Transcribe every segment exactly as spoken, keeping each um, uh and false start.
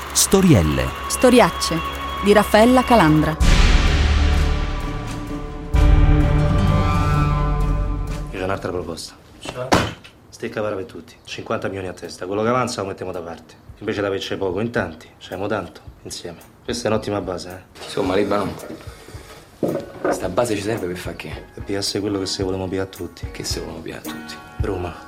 Storielle. Storiacce di Raffaella Calandra. Io ho un'altra proposta. Stecca para per tutti. cinquanta milioni a testa. Quello che avanza lo mettiamo da parte. Invece di averci poco in tanti, c'abbiamo tanto insieme. Questa è un'ottima base, eh? Insomma, Libano, sta base ci serve per fare che? Per pigliarsi quello che se volevamo pigliare a tutti. Che se volevamo pigliare a tutti? Roma.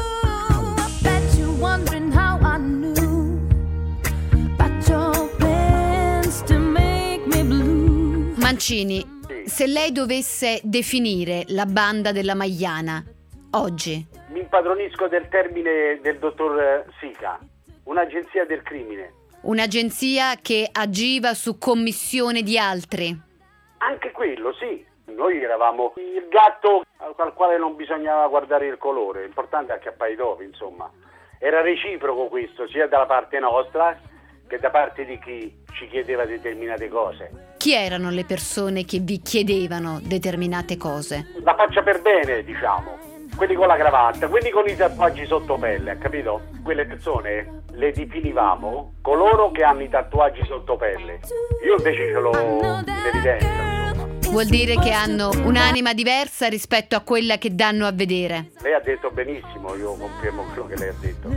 Mancini, se lei dovesse definire la banda della Magliana oggi? Mi impadronisco del termine del dottor Sica, un'agenzia del crimine. Un'agenzia che agiva su commissione di altri? Anche quello, sì. Noi eravamo il gatto al quale non bisognava guardare il colore, l'importante è acchiappare i topi, insomma. Era reciproco questo, sia dalla parte nostra che da parte di chi ci chiedeva determinate cose. Chi erano le persone che vi chiedevano determinate cose? La faccia per bene, diciamo. Quelli con la cravatta, quelli con i tatuaggi sotto pelle, ha capito? Quelle persone le definivamo coloro che hanno i tatuaggi sotto pelle. Io invece ce l'ho in evidenza, insomma. Vuol dire che hanno un'anima diversa rispetto a quella che danno a vedere. Lei ha detto benissimo, io confermo quello che lei ha detto.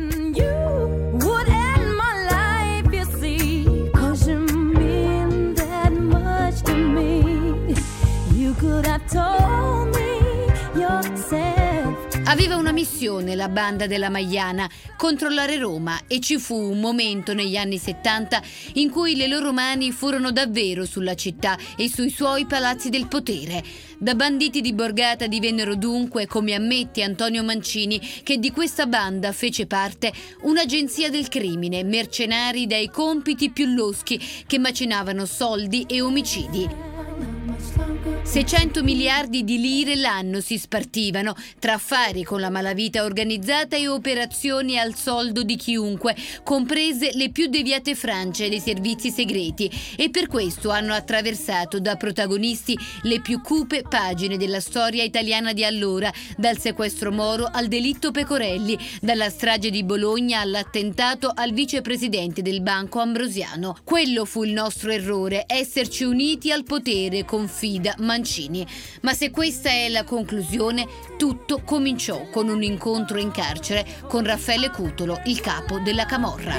Aveva una missione la banda della Magliana, controllare Roma, e ci fu un momento negli anni settanta in cui le loro mani furono davvero sulla città e sui suoi palazzi del potere. Da banditi di borgata divennero dunque, come ammette Antonio Mancini, che di questa banda fece parte, un'agenzia del crimine, mercenari dai compiti più loschi che macinavano soldi e omicidi. seicento miliardi di lire l'anno si spartivano tra affari con la malavita organizzata e operazioni al soldo di chiunque, comprese le più deviate frange dei servizi segreti, e per questo hanno attraversato da protagonisti le più cupe pagine della storia italiana di allora, dal sequestro Moro al delitto Pecorelli, dalla strage di Bologna all'attentato al vicepresidente del Banco Ambrosiano. Quello fu il nostro errore, esserci uniti al potere, confida Mancini. Ma se questa è la conclusione, tutto cominciò con un incontro in carcere con Raffaele Cutolo, il capo della camorra.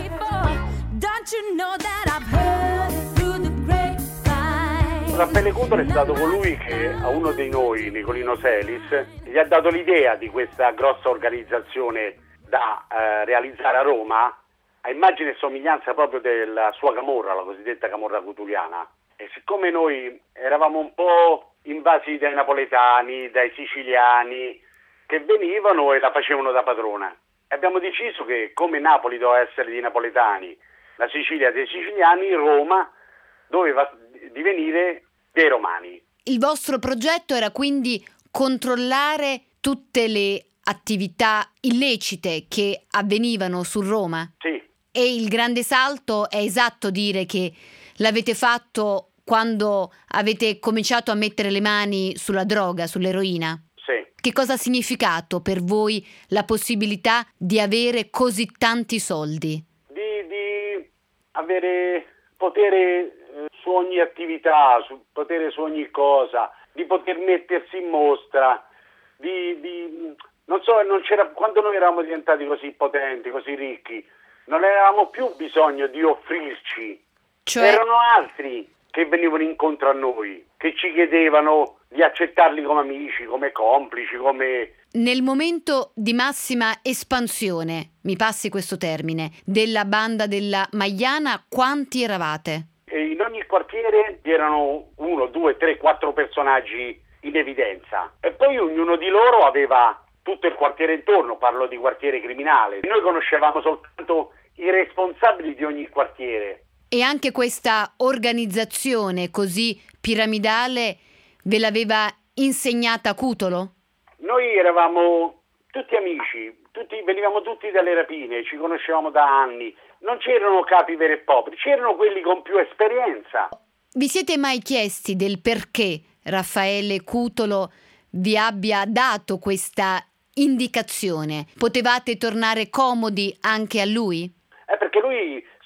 Raffaele Cutolo è stato colui che a uno di noi, Nicolino Selis, gli ha dato l'idea di questa grossa organizzazione da eh, realizzare a Roma, a immagine e somiglianza proprio della sua camorra, la cosiddetta camorra cutuliana. E siccome noi eravamo un po' invasi dai napoletani, dai siciliani, che venivano e la facevano da padrona, e abbiamo deciso che, come Napoli doveva essere di napoletani, la Sicilia dei siciliani, Roma doveva divenire dei romani. Il vostro progetto era quindi controllare tutte le attività illecite che avvenivano su Roma? Sì. E il grande salto è esatto dire che l'avete fatto quando avete cominciato a mettere le mani sulla droga, sull'eroina? Sì. Che cosa ha significato per voi la possibilità di avere così tanti soldi? Di, di avere potere eh, su ogni attività, su, potere su ogni cosa, di poter mettersi in mostra, di, di non so, non c'era, quando noi eravamo diventati così potenti, così ricchi, non avevamo più bisogno di offrirci. Cioè... Erano altri che venivano incontro a noi, che ci chiedevano di accettarli come amici, come complici, come... Nel momento di massima espansione, mi passi questo termine, della banda della Magliana, quanti eravate? E in ogni quartiere c'erano uno, due, tre, quattro personaggi in evidenza. E poi ognuno di loro aveva tutto il quartiere intorno, parlo di quartiere criminale. Noi conoscevamo soltanto i responsabili di ogni quartiere. E anche questa organizzazione così piramidale ve l'aveva insegnata Cutolo? Noi eravamo tutti amici, tutti, venivamo tutti dalle rapine, ci conoscevamo da anni. Non c'erano capi veri e propri, c'erano quelli con più esperienza. Vi siete mai chiesti del perché Raffaele Cutolo vi abbia dato questa indicazione? Potevate tornare comodi anche a lui? Eh, perché lui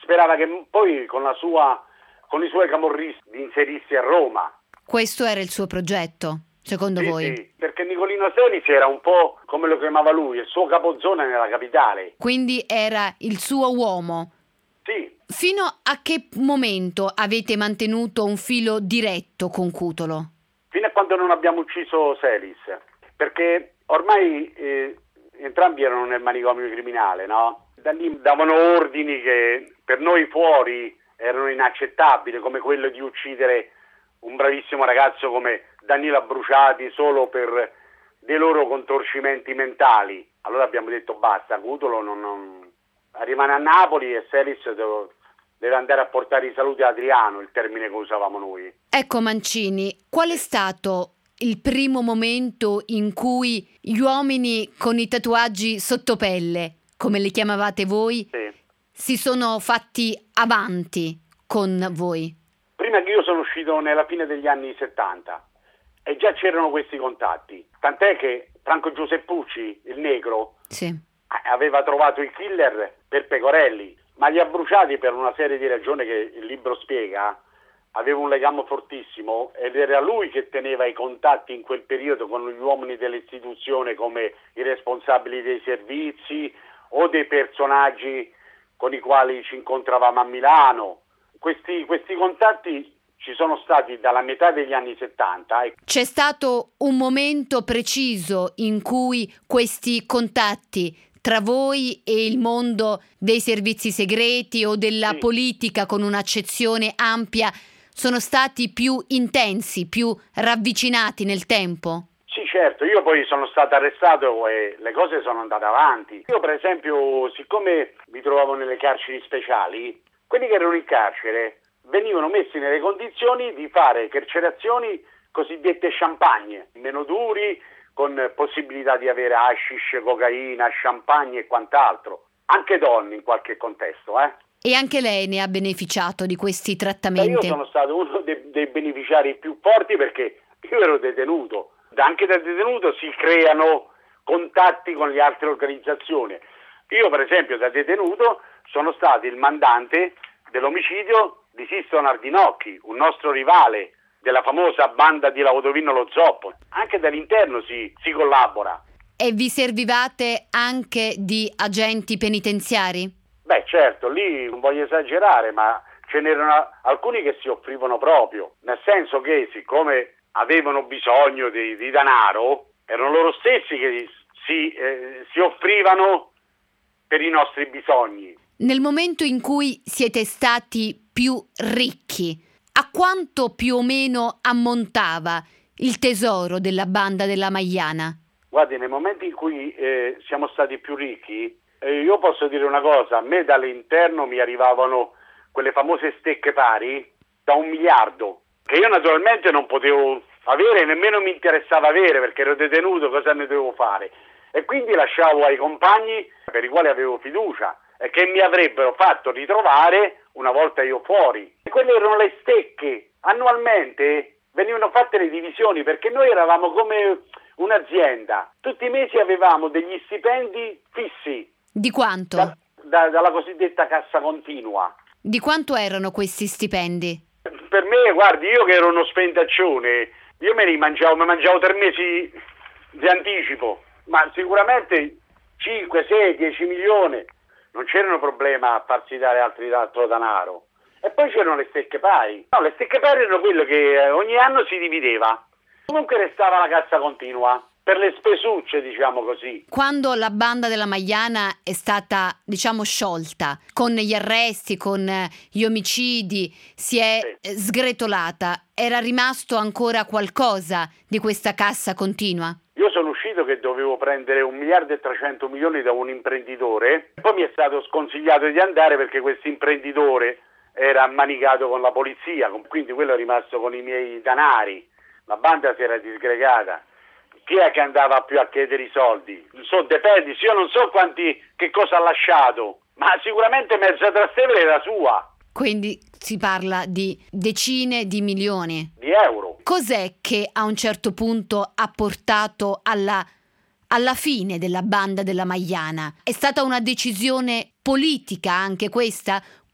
sperava che poi con la sua, con i suoi camorristi di inserirsi a Roma. Questo era il suo progetto, secondo Sì, voi? sì, perché Nicolino Selis era un po' come lo chiamava lui, il suo capozona nella capitale. Quindi era il suo uomo. Sì, Fino a che momento avete mantenuto un filo diretto con Cutolo? fino a quando non abbiamo ucciso Selis, perché ormai eh, entrambi erano nel manicomio criminale, no? Da lì davano ordini che per noi fuori erano inaccettabili, come quello di uccidere un bravissimo ragazzo come Danilo Bruciati solo per dei loro contorcimenti mentali. Allora abbiamo detto basta, Cutolo non, non... rimane a Napoli e Selis deve, deve andare a portare i saluti a Adriano, il termine che usavamo noi. Ecco Mancini, qual è stato il primo momento in cui gli uomini con i tatuaggi sotto pelle, come li chiamavate voi, Sì. si sono fatti avanti con voi? Prima che io sono uscito nella fine degli anni settanta e già c'erano questi contatti, tant'è che Franco Giuseppucci, il negro, Sì. aveva trovato il killer per Pecorelli, ma li ha bruciati per una serie di ragioni che il libro spiega. Aveva un legame fortissimo ed era lui che teneva i contatti in quel periodo con gli uomini dell'istituzione come i responsabili dei servizi o dei personaggi con i quali ci incontravamo a Milano. Questi, questi contatti ci sono stati dalla metà degli anni settanta. E... C'è stato un momento preciso in cui questi contatti tra voi e il mondo dei servizi segreti o della Sì. politica con un'accezione ampia sono stati più intensi, più ravvicinati nel tempo? Sì, certo, io poi sono stato arrestato e le cose sono andate avanti. Io per esempio, siccome mi trovavo nelle carceri speciali, quelli che erano in carcere venivano messi nelle condizioni di fare carcerazioni cosiddette champagne, meno duri, con possibilità di avere hashish, cocaina, champagne e quant'altro. Anche donne in qualche contesto, eh. E anche lei ne ha beneficiato di questi Beh, trattamenti? io sono stato uno dei, dei beneficiari più forti perché io ero detenuto. Anche da detenuto si creano contatti con le altre organizzazioni. Io per esempio da detenuto sono stato il mandante dell'omicidio di Sisto Nardinocchi, un nostro rivale della famosa banda di Laudovino Lo Zoppo. Anche dall'interno si, si collabora. E vi servivate anche di agenti penitenziari? Beh certo, lì non voglio esagerare, ma ce n'erano alcuni che si offrivano proprio, nel senso che siccome avevano bisogno di, di denaro, erano loro stessi che si, eh, si offrivano per i nostri bisogni. Nel momento in cui siete stati più ricchi, a quanto più o meno ammontava il tesoro della banda della Maiana? Guardi, nei momenti in cui eh, siamo stati più ricchi, eh, io posso dire una cosa, a me dall'interno mi arrivavano quelle famose stecche pari da un miliardo, che io naturalmente non potevo avere e nemmeno mi interessava avere perché ero detenuto, cosa ne dovevo fare? E quindi lasciavo ai compagni per i quali avevo fiducia e che mi avrebbero fatto ritrovare una volta io fuori. E quelle erano le stecche. Annualmente venivano fatte le divisioni perché noi eravamo come un'azienda. Tutti i mesi avevamo degli stipendi fissi. Di quanto? Da, da, dalla cosiddetta cassa continua. Di quanto erano questi stipendi? Per me, guardi, io che ero uno spendaccione, io me li mangiavo, mi mangiavo tre mesi di anticipo, ma sicuramente cinque, sei, dieci milioni. Non c'erano problema a farsi dare altri, altro denaro. E poi c'erano le stecche pari. No, le stecche pari erano quello che ogni anno si divideva. Comunque restava la cassa continua, per le spesucce, diciamo così. Quando la banda della Maiana è stata, diciamo, sciolta, con gli arresti, con gli omicidi, si è Sì. sgretolata, era rimasto ancora qualcosa di questa cassa continua? Io sono uscito che dovevo prendere un miliardo e trecento milioni da un imprenditore, poi mi è stato sconsigliato di andare perché questo imprenditore era ammanicato con la polizia, quindi quello è rimasto con i miei denari, la banda si era disgregata. Chi è che andava più a chiedere i soldi? Non so, dipende, io non so quanti, che cosa ha lasciato, ma sicuramente mezza Trastevere era sua. Quindi si parla di decine di milioni. Di euro. Cos'è che a un certo punto ha portato alla, alla fine della banda della Maiana? È stata una decisione politica anche questa?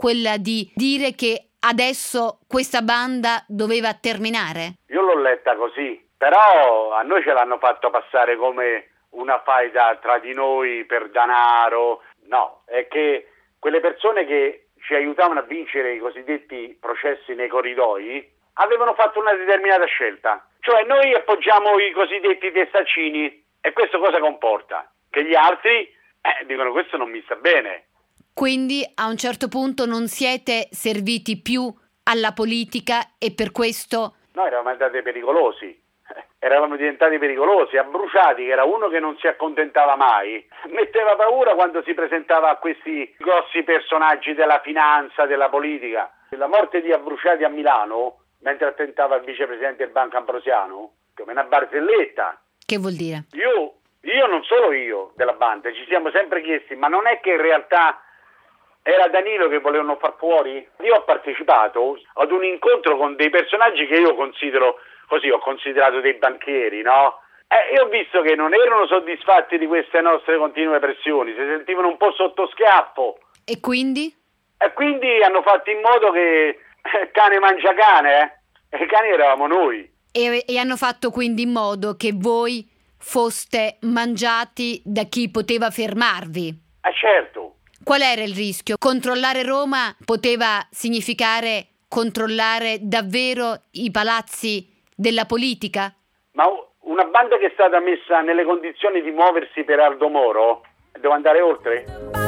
quella di dire che adesso questa banda doveva terminare? Io l'ho letta così, però a noi ce l'hanno fatto passare come una faida tra di noi per denaro. No, è che quelle persone che ci aiutavano a vincere i cosiddetti processi nei corridoi avevano fatto una determinata scelta. Cioè noi appoggiamo i cosiddetti testaccini e questo cosa comporta? Che gli altri eh, dicono questo non mi sta bene. Quindi a un certo punto non siete serviti più alla politica e per questo... Noi eravamo andati pericolosi, eravamo diventati pericolosi. A Bruciati, che era uno che non si accontentava mai, metteva paura quando si presentava a questi grossi personaggi della finanza, della politica. La morte di Abruciati a Milano, mentre attentava il vicepresidente del Banco Ambrosiano, come una barzelletta. Che vuol dire? Io, io non solo io della banda, ci siamo sempre chiesti, ma non è che in realtà era Danilo che volevano far fuori? Io ho partecipato ad un incontro con dei personaggi che io considero, così ho considerato dei banchieri, no? E ho visto che non erano soddisfatti di queste nostre continue pressioni, si sentivano un po' sotto schiaffo. E quindi? E quindi hanno fatto in modo che cane mangia cane, eh? E i cani eravamo noi. E, e hanno fatto quindi in modo che voi foste mangiati da chi poteva fermarvi? Eh certo. Qual era il rischio? Controllare Roma poteva significare controllare davvero i palazzi della politica? Ma una banda che è stata messa nelle condizioni di muoversi per Aldo Moro deve andare oltre?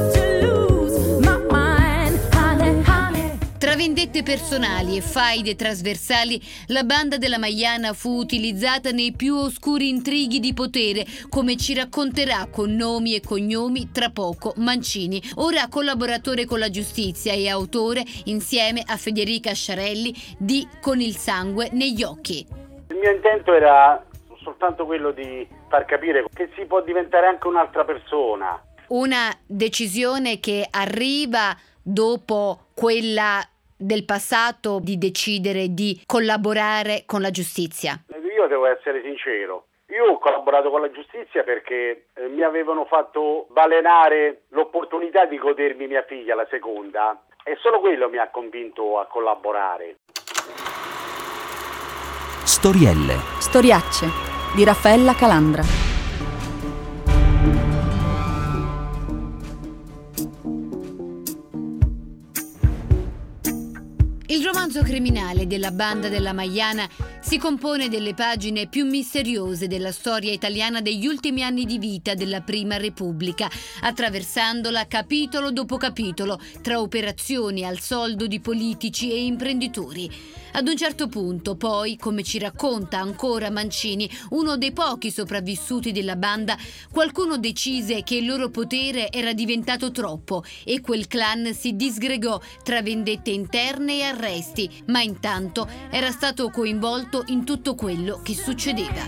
Tra vendette personali e faide trasversali, la banda della Maiana fu utilizzata nei più oscuri intrighi di potere, come ci racconterà con nomi e cognomi tra poco Mancini, ora collaboratore con la giustizia e autore, insieme a Federica Sciarelli, di Con il sangue negli occhi. Il mio intento era soltanto quello di far capire che si può diventare anche un'altra persona. Una decisione che arriva dopo quella del passato di decidere di collaborare con la giustizia. Io devo essere sincero, io ho collaborato con la giustizia perché eh, mi avevano fatto balenare l'opportunità di godermi mia figlia, la seconda, e solo quello mi ha convinto a collaborare. Storielle. Storiacce di Raffaella Calandra. Il romanzo criminale della banda della Maiana si compone delle pagine più misteriose della storia italiana degli ultimi anni di vita della Prima Repubblica, attraversandola capitolo dopo capitolo, tra operazioni al soldo di politici e imprenditori. Ad un certo punto, poi, come ci racconta ancora Mancini, uno dei pochi sopravvissuti della banda, qualcuno decise che il loro potere era diventato troppo e quel clan si disgregò tra vendette interne e arresti, ma intanto era stato coinvolto in tutto quello che succedeva.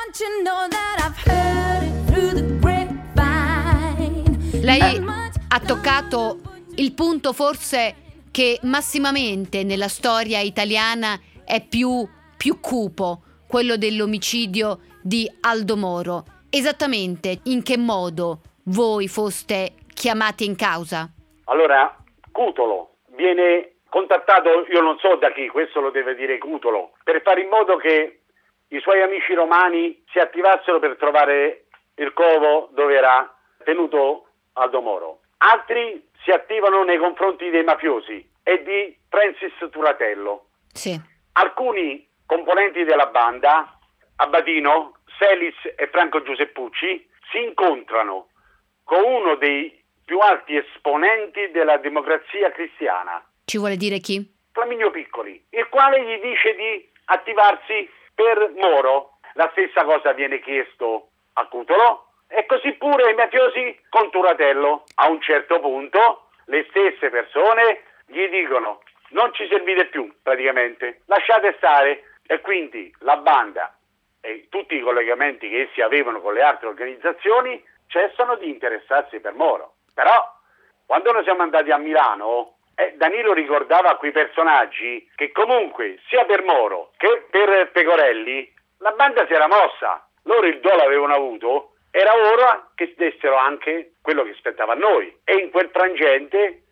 Lei ha toccato il punto forse che massimamente nella storia italiana è più, più cupo, quello dell'omicidio di Aldo Moro. Esattamente in che modo voi foste chiamati in causa? Allora, Cutolo viene contattato, io non so da chi, questo lo deve dire Cutolo, per fare in modo che i suoi amici romani si attivassero per trovare il covo dove era tenuto Aldo Moro. Altri si attivano nei confronti dei mafiosi e di Francis Turatello. Sì. Alcuni componenti della banda, Abbadino, Selis e Franco Giuseppucci, si incontrano con uno dei più alti esponenti della democrazia cristiana. Ci vuole dire chi? Flaminio Piccoli, il quale gli dice di attivarsi per Moro. La stessa cosa viene chiesto a Cutolo e così pure ai mafiosi con Turatello. A un certo punto le stesse persone gli dicono non ci servite più praticamente, lasciate stare, e quindi la banda e tutti i collegamenti che essi avevano con le altre organizzazioni cessano di interessarsi per Moro. Però quando noi siamo andati a Milano, eh, Danilo ricordava a quei personaggi che comunque sia per Moro che per Pecorelli la banda si era mossa, loro il dolo avevano avuto, era ora che dessero anche quello che spettava a noi, e in quel frangente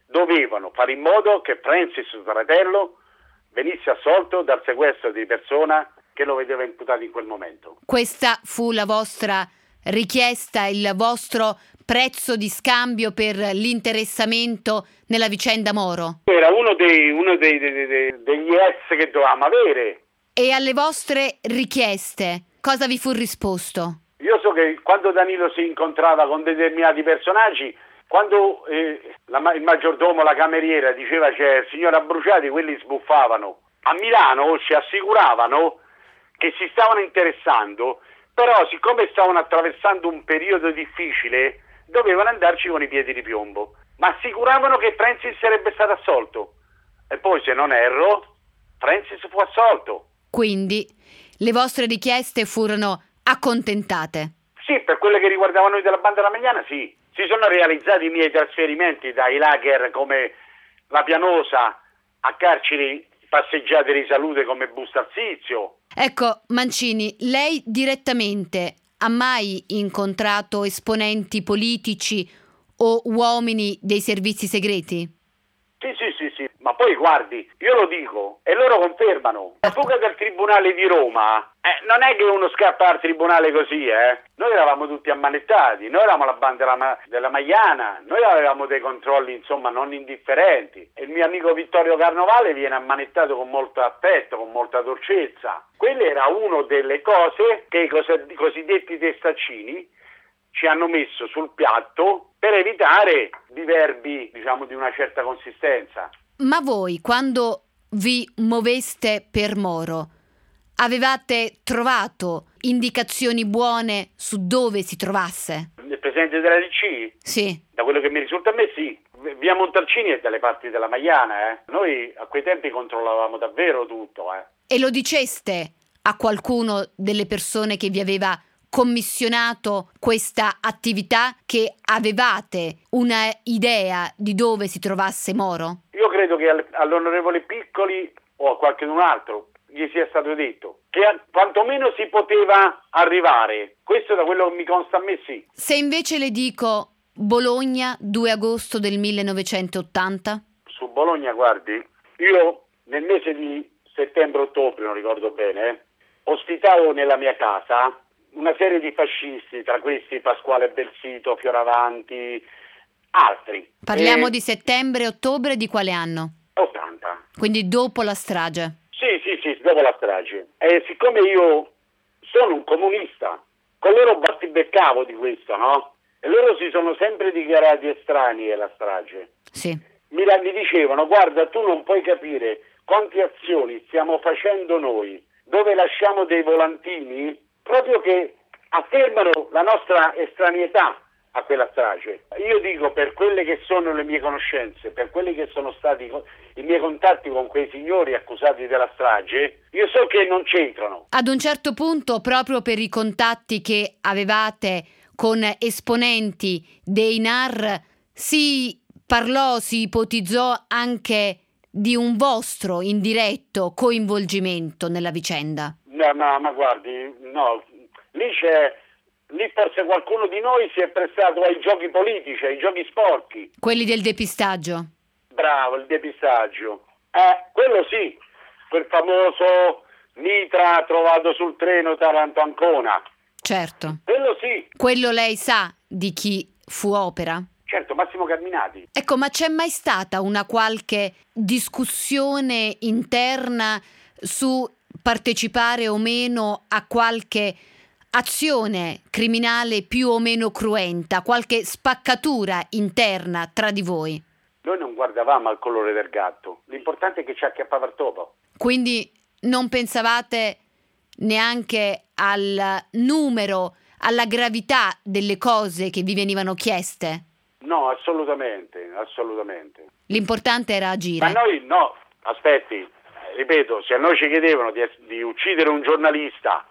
dovevano fare in modo che Francis, suo fratello, venisse assolto dal sequestro di persona che lo vedeva imputato in quel momento. Questa fu la vostra richiesta, il vostro prezzo di scambio per l'interessamento nella vicenda Moro? Era uno dei, uno dei, dei, dei, degli yes che dovevamo avere. E alle vostre richieste cosa vi fu risposto? Io so che quando Danilo si incontrava con determinati personaggi, quando eh, la, il maggiordomo, la cameriera diceva c'è il signore Abruciati, quelli sbuffavano. A Milano ci assicuravano che si stavano interessando, però siccome stavano attraversando un periodo difficile dovevano andarci con i piedi di piombo, ma assicuravano che Francis sarebbe stato assolto. E poi, se non erro, Francis fu assolto. Quindi le vostre richieste furono accontentate? Sì, per quelle che riguardavano noi della banda della Magliana, sì. Si sono realizzati i miei trasferimenti dai lager come la Pianosa a carceri passeggiate di salute come Busto Arsizio. Ecco, Mancini, lei direttamente ha mai incontrato esponenti politici o uomini dei servizi segreti? Sì, sì, sì, sì, ma poi guardi, io lo dico e loro confermano. La fuga dal Tribunale di Roma eh, non è che uno scappa al Tribunale così, eh. Noi eravamo tutti ammanettati, noi eravamo la banda della, Ma- della Magliana, noi avevamo dei controlli, insomma, non indifferenti. E il mio amico Vittorio Carnovale viene ammanettato con molto affetto, con molta dolcezza. Quella era una delle cose che i cos- cosiddetti testaccini ci hanno messo sul piatto per evitare diverbi, diciamo, di una certa consistenza. Ma voi, quando vi muoveste per Moro, avevate trovato indicazioni buone su dove si trovasse? Il presidente della D C? Sì. Da quello che mi risulta a me sì. Via Montalcini è dalle parti della Magliana, eh. Noi a quei tempi controllavamo davvero tutto, eh. E lo diceste a qualcuno delle persone che vi aveva commissionato questa attività, che avevate una idea di dove si trovasse Moro? Io credo che all'onorevole Piccoli o a qualcun altro gli sia stato detto che a, quantomeno si poteva arrivare. Questo da quello che mi consta a me sì. Se invece le dico Bologna, due agosto del millenovecentottanta? Su Bologna, guardi, io nel mese di settembre-ottobre, non ricordo bene, eh, ospitavo nella mia casa una serie di fascisti, tra questi Pasquale Belsito, Fioravanti, altri. Parliamo e... di settembre-ottobre di quale anno? ottanta. Quindi dopo la strage? Sì, sì, sì, dopo la strage. E siccome io sono un comunista, con loro battibeccavo di questo, no? E loro si sono sempre dichiarati estranei alla strage. Sì. Mi, mi dicevano, guarda, tu non puoi capire quante azioni stiamo facendo noi, dove lasciamo dei volantini proprio che affermano la nostra estraneità a quella strage. Io dico, per quelle che sono le mie conoscenze, per quelli che sono stati i miei contatti con quei signori accusati della strage, io so che non c'entrano. Ad un certo punto, proprio per i contatti che avevate con esponenti dei N A R, si parlò, si ipotizzò anche di un vostro indiretto coinvolgimento nella vicenda. No, no, ma guardi, no, lì c'è, lì forse qualcuno di noi si è prestato ai giochi politici, ai giochi sporchi. Quelli del depistaggio. Bravo, il depistaggio. Eh, quello sì, quel famoso Nitra trovato sul treno Taranto-Ancona. Certo. Quello sì. Quello lei sa di chi fu opera? Certo, Massimo Carminati. Ecco, ma c'è mai stata una qualche discussione interna su partecipare o meno a qualche azione criminale più o meno cruenta, qualche spaccatura interna tra di voi? Noi non guardavamo al colore del gatto, l'importante è che ci acchiappava il topo. Quindi non pensavate neanche al numero, alla gravità delle cose che vi venivano chieste? No, assolutamente, assolutamente. L'importante era agire. Ma noi no, aspetti, ripeto, se a noi ci chiedevano di, di uccidere un giornalista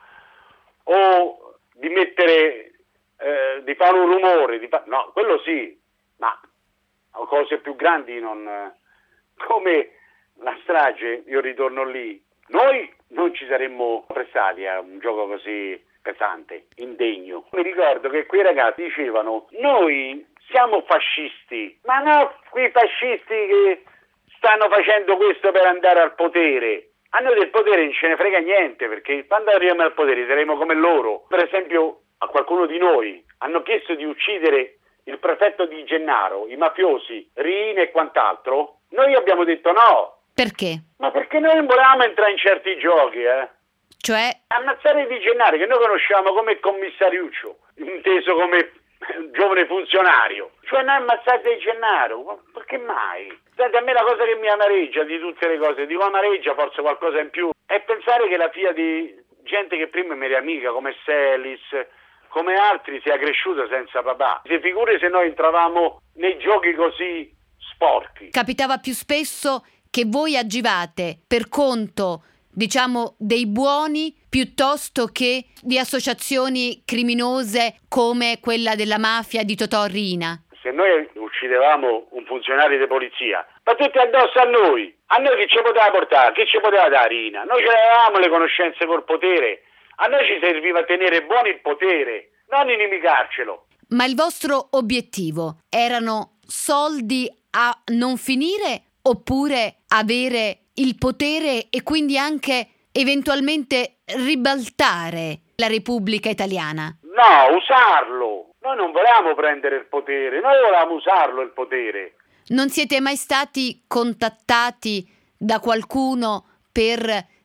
o di mettere, eh, di fare un rumore, di fa... no, quello sì, ma cose più grandi non... come la strage, io ritorno lì, noi non ci saremmo prestati a un gioco così pesante, indegno. Mi ricordo che quei ragazzi dicevano: noi siamo fascisti, ma no quei fascisti che stanno facendo questo per andare al potere. A noi del potere non ce ne frega niente, perché quando arriviamo al potere saremo come loro. Per esempio, a qualcuno di noi hanno chiesto di uccidere il prefetto di Gennaro, i mafiosi, Riina e quant'altro. Noi abbiamo detto no. Perché? Ma perché noi non volevamo entrare in certi giochi, eh? Cioè? Ammazzare Di Gennaro, che noi conosciamo come commissariuccio, inteso come giovane funzionario. Cioè noi ammazzate Di Gennaro, ma perché mai? Senti, a me la cosa che mi amareggia di tutte le cose, dico amareggia forse qualcosa in più, è pensare che la figlia di gente che prima mi era amica, come Celis, come altri, sia cresciuta senza papà. Si figuri se noi entravamo nei giochi così sporchi. Capitava più spesso che voi agivate per conto, diciamo, dei buoni piuttosto che di associazioni criminose come quella della mafia di Totò Riina. Se noi uccidevamo un funzionario di polizia, ma tutti addosso a noi, a noi chi ci poteva portare, chi ci poteva dare Riina? Noi ce l'avevamo le conoscenze col potere, a noi ci serviva tenere buono il potere, non inimicarcelo. Ma il vostro obiettivo erano soldi a non finire oppure avere il potere e quindi anche eventualmente ribaltare la Repubblica Italiana? No, usarlo. Noi non volevamo prendere il potere, noi volevamo usarlo il potere. Non siete mai stati contattati da qualcuno per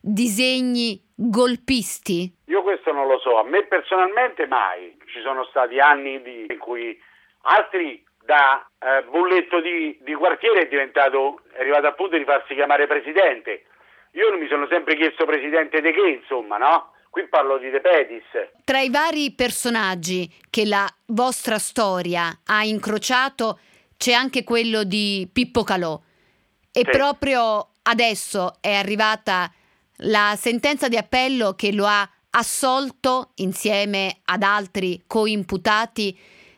disegni golpisti? Io questo non lo so, a me personalmente mai. Ci sono stati anni di, in cui altri da eh, bulletto di, di quartiere è diventato, è arrivato al punto di farsi chiamare presidente. Io mi sono sempre chiesto presidente di che, insomma, no? Qui parlo di De Pedis. Tra i vari personaggi che la vostra storia ha incrociato c'è anche quello di Pippo Calò. E sì. Proprio adesso è arrivata la sentenza di appello che lo ha assolto insieme ad altri coimputati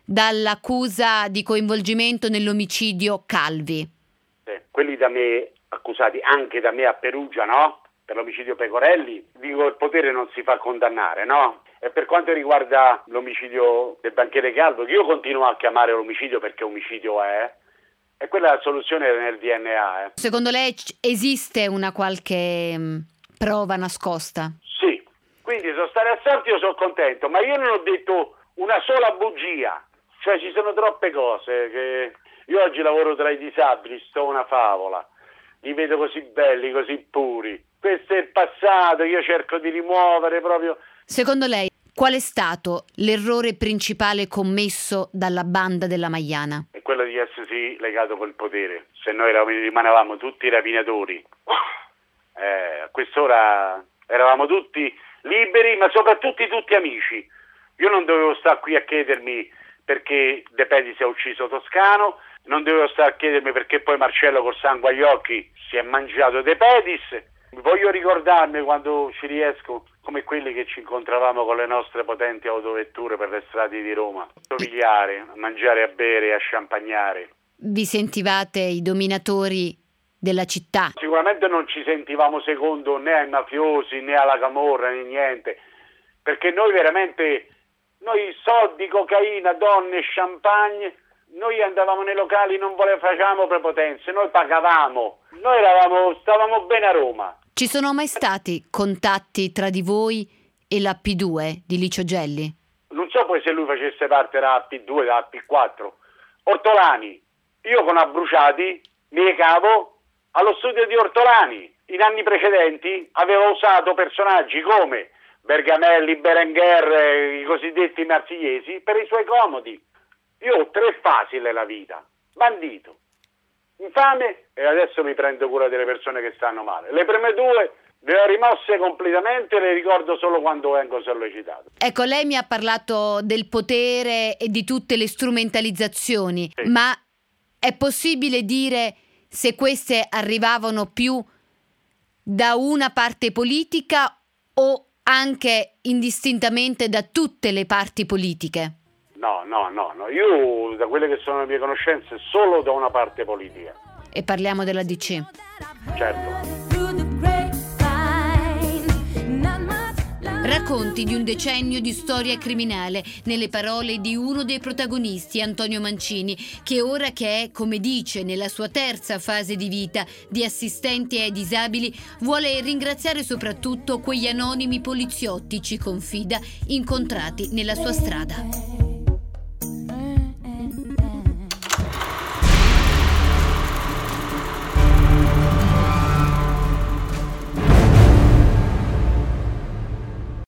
dall'accusa di coinvolgimento nell'omicidio Calvi. Sì. Quelli da me accusati anche da me a Perugia, no? Per l'omicidio Pecorelli, dico il potere non si fa condannare, no? E per quanto riguarda l'omicidio del banchiere Calvo, che io continuo a chiamare l'omicidio perché omicidio è, e quella la soluzione era nel D N A. Eh. Secondo lei esiste una qualche mh, prova nascosta? Sì, quindi sono stati assolti, io sono contento, ma io non ho detto una sola bugia, cioè ci sono troppe cose che io oggi lavoro tra i disabili, sto una favola, li vedo così belli, così puri. Questo è il passato, io cerco di rimuovere proprio. Secondo lei, qual è stato l'errore principale commesso dalla banda della Maiana? È quello di essersi legato col potere. Se noi rimanevamo tutti rapinatori, eh, a quest'ora eravamo tutti liberi, ma soprattutto tutti amici. Io non dovevo stare qui a chiedermi perché De Pedis ha ucciso Toscano, non dovevo stare a chiedermi perché poi Marcello col sangue agli occhi si è mangiato De Pedis. Voglio ricordarmi quando ci riesco come quelli che ci incontravamo con le nostre potenti autovetture per le strade di Roma, a pigliare, a mangiare, a bere, a champagnare. Vi sentivate i dominatori della città? Sicuramente non ci sentivamo secondo né ai mafiosi né alla camorra né niente, perché noi veramente, noi soldi, cocaina, donne, champagne, noi andavamo nei locali, non facevamo prepotenze, noi pagavamo, noi eravamo, stavamo bene a Roma. Ci sono mai stati contatti tra di voi e la P due di Licio Gelli? Non so poi se lui facesse parte della P due, della P quattro. Ortolani, io con Abbruciati mi recavo allo studio di Ortolani. In anni precedenti aveva usato personaggi come Bergamelli, Berenguer, i cosiddetti marsigliesi per i suoi comodi. Io ho tre fasi nella vita: bandito, infame e adesso mi prendo cura delle persone che stanno male. Le prime due le ho rimosse completamente, le ricordo solo quando vengo sollecitato. Ecco, lei mi ha parlato del potere e di tutte le strumentalizzazioni, sì. Ma è possibile dire se queste arrivavano più da una parte politica o anche indistintamente da tutte le parti politiche? No, no, no, no. Io da quelle che sono le mie conoscenze solo da una parte politica. E parliamo della D C. Certo. Racconti di un decennio di storia criminale, nelle parole di uno dei protagonisti, Antonio Mancini, che ora che è, come dice, nella sua terza fase di vita di assistenti ai disabili, vuole ringraziare soprattutto quegli anonimi poliziotti, ci confida, incontrati nella sua strada.